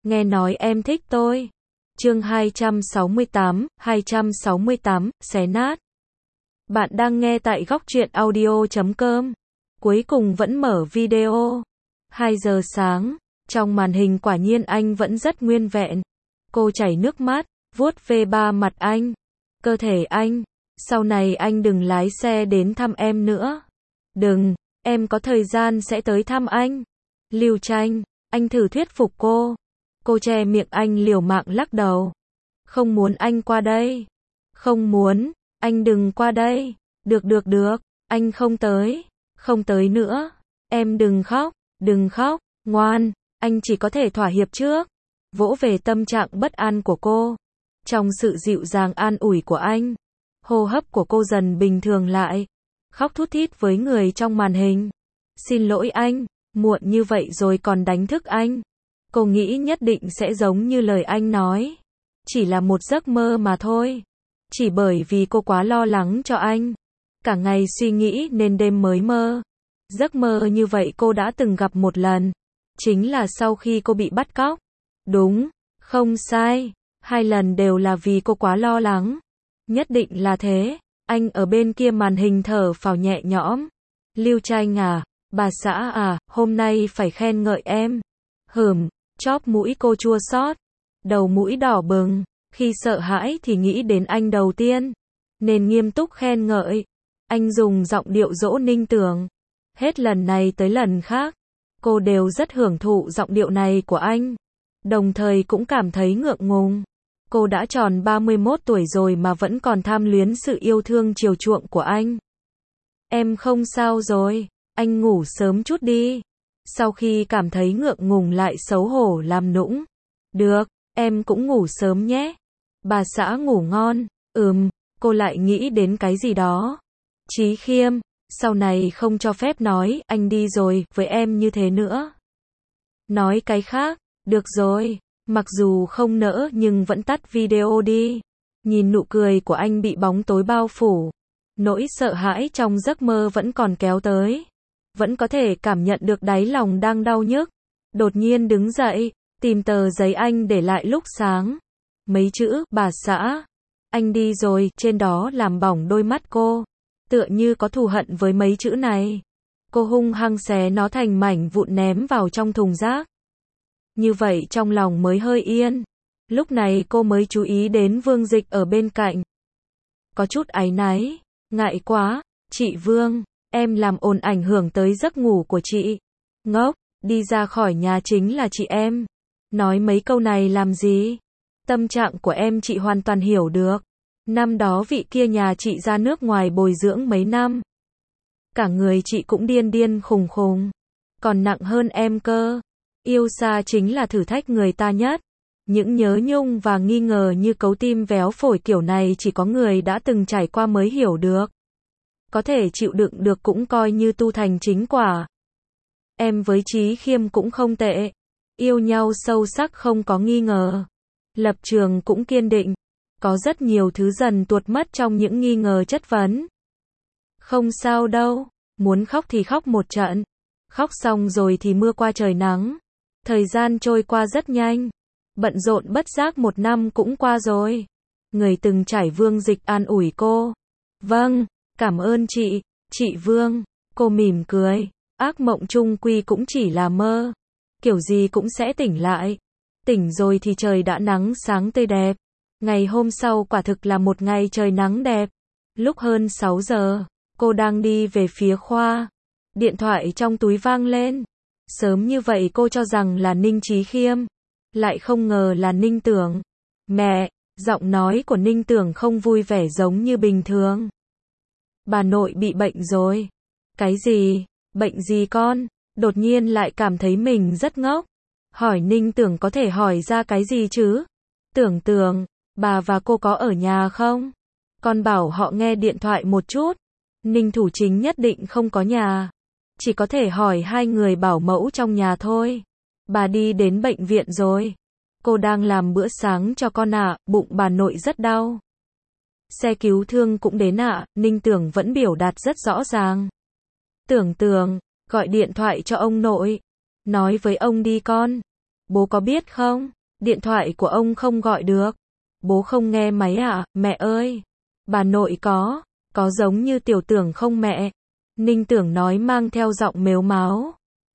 nghe nói em thích tôi. Chương 268, xé nát. Bạn đang nghe tại góc truyện audio.com. Cuối cùng vẫn mở video. 2 giờ sáng, trong màn hình quả nhiên anh vẫn rất nguyên vẹn. Cô chảy nước mắt, vuốt ve ba mặt anh, cơ thể anh. Sau này anh đừng lái xe đến thăm em nữa. Đừng, em có thời gian sẽ tới thăm anh. Lưu Tranh, anh thử thuyết phục cô. Cô che miệng anh liều mạng lắc đầu. Không muốn anh qua đây. Không muốn, anh đừng qua đây. Được, anh không tới nữa. Em đừng khóc, ngoan, anh chỉ có thể thỏa hiệp trước. Vỗ về tâm trạng bất an của cô. Trong sự dịu dàng an ủi của anh, hô hấp của cô dần bình thường lại. Khóc thút thít với người trong màn hình. Xin lỗi anh, muộn như vậy rồi còn đánh thức anh. Cô nghĩ nhất định sẽ giống như lời anh nói. Chỉ là một giấc mơ mà thôi. Chỉ bởi vì cô quá lo lắng cho anh. Cả ngày suy nghĩ nên đêm mới mơ. Giấc mơ như vậy cô đã từng gặp một lần. Chính là sau khi cô bị bắt cóc. Đúng, không sai. 2 lần đều là vì cô quá lo lắng. Nhất định là thế. Anh ở bên kia màn hình thở phào nhẹ nhõm. Lưu Tranh à, bà xã à, hôm nay phải khen ngợi em. Chóp mũi cô chua xót, đầu mũi đỏ bừng. Khi sợ hãi thì nghĩ đến anh đầu tiên, nên nghiêm túc khen ngợi. Anh dùng giọng điệu dỗ Ninh Tưởng. Hết lần này tới lần khác, cô đều rất hưởng thụ giọng điệu này của anh. Đồng thời cũng cảm thấy ngượng ngùng. Cô đã tròn 31 tuổi rồi mà vẫn còn tham luyến sự yêu thương chiều chuộng của anh. Em không sao rồi, anh ngủ sớm chút đi. Sau khi cảm thấy ngượng ngùng lại xấu hổ làm nũng. Được, em cũng ngủ sớm nhé. Bà xã ngủ ngon. Cô lại nghĩ đến cái gì đó. Chí Khiêm, sau này không cho phép nói anh đi rồi với em như thế nữa. Nói cái khác, được rồi. Mặc dù không nỡ nhưng vẫn tắt video đi. Nhìn nụ cười của anh bị bóng tối bao phủ. Nỗi sợ hãi trong giấc mơ vẫn còn kéo tới. Vẫn có thể cảm nhận được đáy lòng đang đau nhức. Đột nhiên đứng dậy, tìm tờ giấy anh để lại lúc sáng. Mấy chữ, bà xã. Anh đi rồi, trên đó làm bỏng đôi mắt cô. Tựa như có thù hận với mấy chữ này. Cô hung hăng xé nó thành mảnh vụn ném vào trong thùng rác. Như vậy trong lòng mới hơi yên. Lúc này cô mới chú ý đến Vương Dịch ở bên cạnh. Có chút áy náy. Ngại quá, chị Vương, em làm ồn ảnh hưởng tới giấc ngủ của chị. Ngốc, đi ra khỏi nhà chính là chị em. Nói mấy câu này làm gì? Tâm trạng của em chị hoàn toàn hiểu được. Năm đó vị kia nhà chị ra nước ngoài bồi dưỡng mấy năm. Cả người chị cũng điên khùng khùng. Còn nặng hơn em cơ. Yêu xa chính là thử thách người ta nhất. Những nhớ nhung và nghi ngờ như cấu tim véo phổi kiểu này chỉ có người đã từng trải qua mới hiểu được. Có thể chịu đựng được cũng coi như tu thành chính quả. Em với Chí Khiêm cũng không tệ. Yêu nhau sâu sắc không có nghi ngờ. Lập trường cũng kiên định. Có rất nhiều thứ dần tuột mất trong những nghi ngờ chất vấn. Không sao đâu. Muốn khóc thì khóc một trận. Khóc xong rồi thì mưa qua trời nắng. Thời gian trôi qua rất nhanh. Bận rộn bất giác 1 năm cũng qua rồi. Người từng trải Vương Dịch an ủi cô. Vâng, cảm ơn chị Vương. Cô mỉm cười. Ác mộng chung quy cũng chỉ là mơ. Kiểu gì cũng sẽ tỉnh lại. Tỉnh rồi thì trời đã nắng sáng tươi đẹp. Ngày hôm sau quả thực là một ngày trời nắng đẹp. Lúc hơn 6 giờ, cô đang đi về phía khoa. Điện thoại trong túi vang lên. Sớm như vậy cô cho rằng là Ninh Chí Khiêm. Lại không ngờ là Ninh Tưởng. Mẹ, giọng nói của Ninh Tưởng không vui vẻ giống như bình thường. Bà nội bị bệnh rồi. Cái gì? Bệnh gì con? Đột nhiên lại cảm thấy mình rất ngốc. Hỏi Ninh Tưởng có thể hỏi ra cái gì chứ? Tưởng, bà và cô có ở nhà không? Con bảo họ nghe điện thoại một chút. Ninh Thủ Chính nhất định không có nhà. Chỉ có thể hỏi 2 người bảo mẫu trong nhà thôi. Bà đi đến bệnh viện rồi. Cô đang làm bữa sáng cho con ạ, bụng bà nội rất đau. Xe cứu thương cũng đến ạ, Ninh Tưởng vẫn biểu đạt rất rõ ràng. Tưởng, gọi điện thoại cho ông nội. Nói với ông đi con. Bố có biết không? Điện thoại của ông không gọi được. Bố không nghe máy à, mẹ ơi. Bà nội có giống như Tiểu Tưởng không mẹ? Ninh Tưởng nói mang theo giọng mếu máo.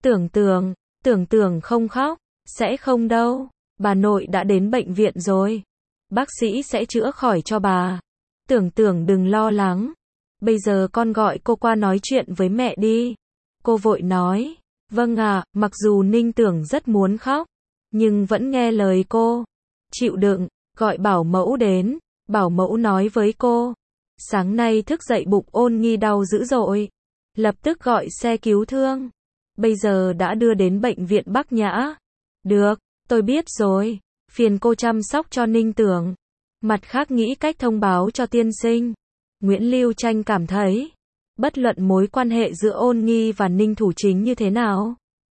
Tưởng không khóc, sẽ không đâu. Bà nội đã đến bệnh viện rồi. Bác sĩ sẽ chữa khỏi cho bà. Tưởng đừng lo lắng. Bây giờ con gọi cô qua nói chuyện với mẹ đi. Cô vội nói. Vâng ạ, mặc dù Ninh Tưởng rất muốn khóc, nhưng vẫn nghe lời cô. Chịu đựng, gọi bảo mẫu đến. Bảo mẫu nói với cô. Sáng nay thức dậy bụng Ôn Nghi đau dữ dội. Lập tức gọi xe cứu thương. Bây giờ đã đưa đến bệnh viện Bắc Nhã. Được, tôi biết rồi. Phiền cô chăm sóc cho Ninh Tưởng. Mặt khác nghĩ cách thông báo cho tiên sinh. Nguyễn Lưu Tranh cảm thấy, bất luận mối quan hệ giữa Ôn Nghi và Ninh Thủ Chính như thế nào,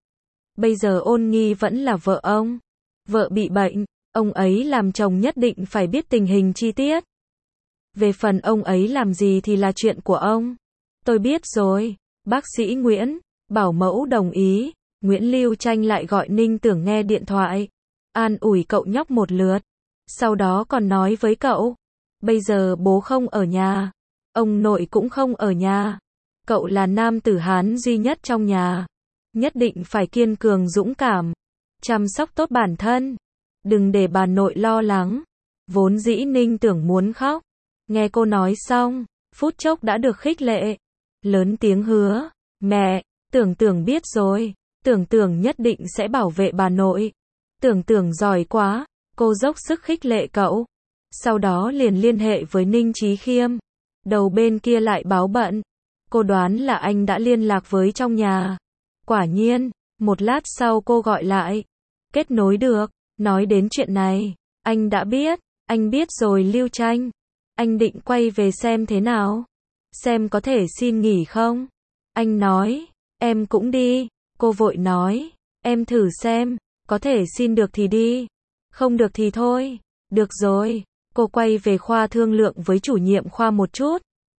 bây giờ Ôn Nghi vẫn là vợ ông. Vợ bị bệnh, ông ấy làm chồng nhất định phải biết tình hình chi tiết. Về phần ông ấy làm gì thì là chuyện của ông. Tôi biết rồi, bác sĩ Nguyễn. Bảo mẫu đồng ý. Nguyễn Lưu Tranh lại gọi Ninh Tưởng nghe điện thoại, an ủi cậu nhóc một lượt. Sau đó còn nói với cậu, bây giờ bố không ở nhà, ông nội cũng không ở nhà. Cậu là nam tử Hán duy nhất trong nhà. Nhất định phải kiên cường dũng cảm, chăm sóc tốt bản thân. Đừng để bà nội lo lắng. Vốn dĩ Ninh Tưởng muốn khóc. Nghe cô nói xong, phút chốc đã được khích lệ. Lớn tiếng hứa, mẹ, Tưởng biết rồi. Tưởng nhất định sẽ bảo vệ bà nội. Tưởng giỏi quá. Cô dốc sức khích lệ cậu. Sau đó liền liên hệ với Ninh Chí Khiêm. Đầu bên kia lại báo bận. Cô đoán là anh đã liên lạc với trong nhà. Quả nhiên, một lát sau cô gọi lại. Kết nối được. Nói đến chuyện này, anh đã biết. Anh biết rồi Lưu Tranh. Anh định quay về xem thế nào. Xem có thể xin nghỉ không. Anh nói, em cũng đi. Cô vội nói, em thử xem, có thể xin được thì đi. Không được thì thôi. Được rồi. Cô quay về khoa thương lượng với chủ nhiệm khoa một chút.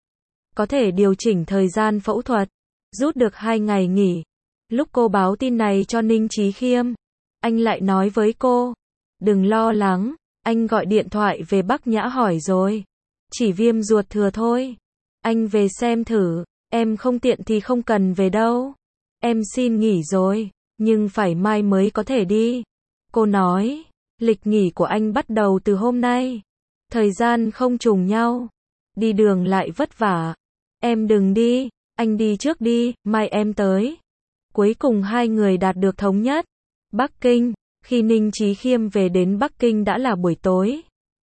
Có thể điều chỉnh thời gian phẫu thuật. Rút được 2 ngày nghỉ. Lúc cô báo tin này cho Ninh Chí Khiêm, anh lại nói với cô, đừng lo lắng, anh gọi điện thoại về Bắc Nhã hỏi rồi. Chỉ viêm ruột thừa thôi. Anh về xem thử, em không tiện thì không cần về đâu. Em xin nghỉ rồi, nhưng phải mai mới có thể đi. Cô nói, lịch nghỉ của anh bắt đầu từ hôm nay. Thời gian không trùng nhau. Đi đường lại vất vả. Em đừng đi, anh đi trước đi, mai em tới. Cuối cùng hai người đạt được thống nhất. Bắc Kinh, khi Ninh Chí Khiêm về đến Bắc Kinh đã là buổi tối.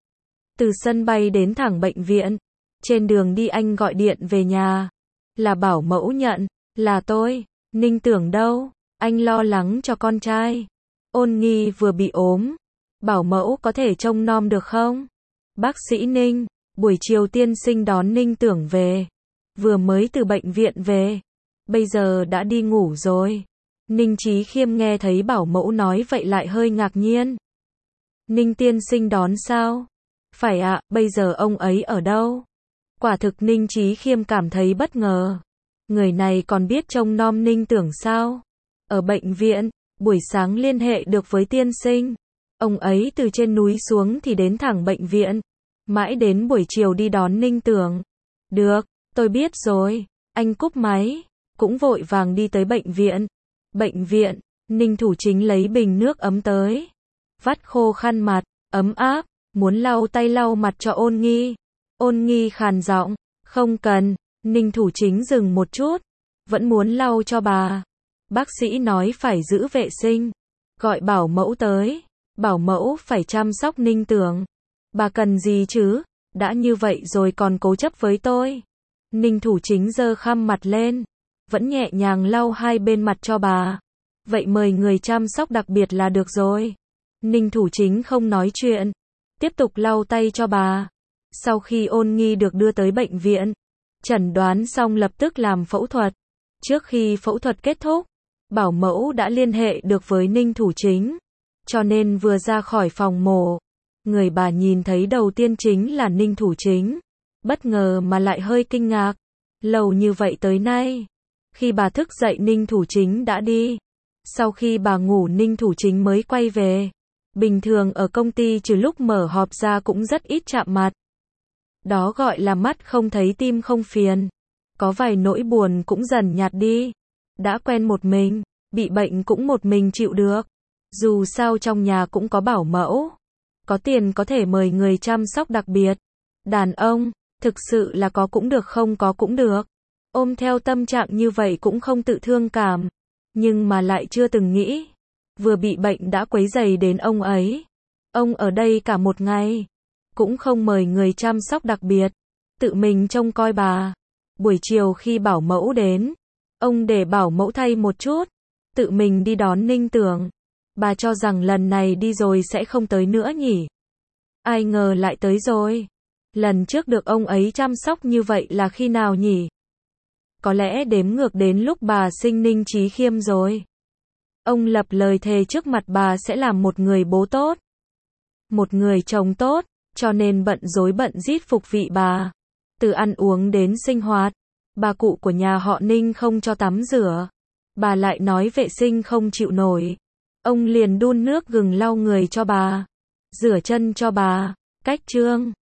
Từ sân bay đến thẳng bệnh viện. Trên đường đi anh gọi điện về nhà. Là bảo mẫu nhận, là tôi. Ninh Tưởng đâu? Anh lo lắng cho con trai. Ôn Nghi vừa bị ốm. Bảo mẫu có thể trông nom được không? Bác sĩ Ninh, buổi chiều tiên sinh đón Ninh Tưởng về. Vừa mới từ bệnh viện về. Bây giờ đã đi ngủ rồi. Ninh Chí Khiêm nghe thấy bảo mẫu nói vậy lại hơi ngạc nhiên. Ninh tiên sinh đón sao? Phải ạ, bây giờ ông ấy ở đâu? Quả thực Ninh Chí Khiêm cảm thấy bất ngờ. Người này còn biết trông nom Ninh Tưởng sao? Ở bệnh viện, buổi sáng liên hệ được với tiên sinh. Ông ấy từ trên núi xuống thì đến thẳng bệnh viện. Mãi đến buổi chiều đi đón Ninh Tưởng. Được, tôi biết rồi. Anh cúp máy. Cũng vội vàng đi tới bệnh viện. Bệnh viện, Ninh Thủ Chính lấy bình nước ấm tới. Vắt khô khăn mặt, ấm áp, muốn lau tay lau mặt cho Ôn Nghi. Ôn Nghi khàn giọng, không cần. Ninh Thủ Chính dừng một chút. Vẫn muốn lau cho bà. Bác sĩ nói phải giữ vệ sinh. Gọi bảo mẫu tới. Bảo mẫu phải chăm sóc Ninh Tưởng. Bà cần gì chứ? Đã như vậy rồi còn cố chấp với tôi. Ninh Thủ Chính giơ khăn mặt lên. Vẫn nhẹ nhàng lau hai bên mặt cho bà. Vậy mời người chăm sóc đặc biệt là được rồi. Ninh Thủ Chính không nói chuyện. Tiếp tục lau tay cho bà. Sau khi Ôn Nghi được đưa tới bệnh viện, chẩn đoán xong lập tức làm phẫu thuật. Trước khi phẫu thuật kết thúc, bảo mẫu đã liên hệ được với Ninh Thủ Chính. Cho nên vừa ra khỏi phòng mổ, người bà nhìn thấy đầu tiên chính là Ninh Thủ Chính. Bất ngờ mà lại hơi kinh ngạc. Lâu như vậy tới nay, khi bà thức dậy Ninh Thủ Chính đã đi. Sau khi bà ngủ Ninh Thủ Chính mới quay về. Bình thường ở công ty trừ lúc mở họp ra cũng rất ít chạm mặt. Đó gọi là mắt không thấy tim không phiền. Có vài nỗi buồn cũng dần nhạt đi. Đã quen một mình, bị bệnh cũng một mình chịu được. Dù sao trong nhà cũng có bảo mẫu. Có tiền có thể mời người chăm sóc đặc biệt. Đàn ông, thực sự là có cũng được không có cũng được. Ôm theo tâm trạng như vậy cũng không tự thương cảm. Nhưng mà lại chưa từng nghĩ. Vừa bị bệnh đã quấy rầy đến ông ấy. Ông ở đây cả một ngày. Cũng không mời người chăm sóc đặc biệt. Tự mình trông coi bà. Buổi chiều khi bảo mẫu đến. Ông để bảo mẫu thay một chút. Tự mình đi đón Ninh Tưởng. Bà cho rằng lần này đi rồi sẽ không tới nữa nhỉ. Ai ngờ lại tới rồi. Lần trước được ông ấy chăm sóc như vậy là khi nào nhỉ? Có lẽ đếm ngược đến lúc bà sinh Ninh Chí Khiêm rồi. Ông lập lời thề trước mặt bà sẽ làm một người bố tốt. Một người chồng tốt, cho nên bận rối bận rít phục vị bà. Từ ăn uống đến sinh hoạt. Bà cụ của nhà họ Ninh không cho tắm rửa. Bà lại nói vệ sinh không chịu nổi. Ông liền đun nước gừng lau người cho bà. Rửa chân cho bà. Cách trương.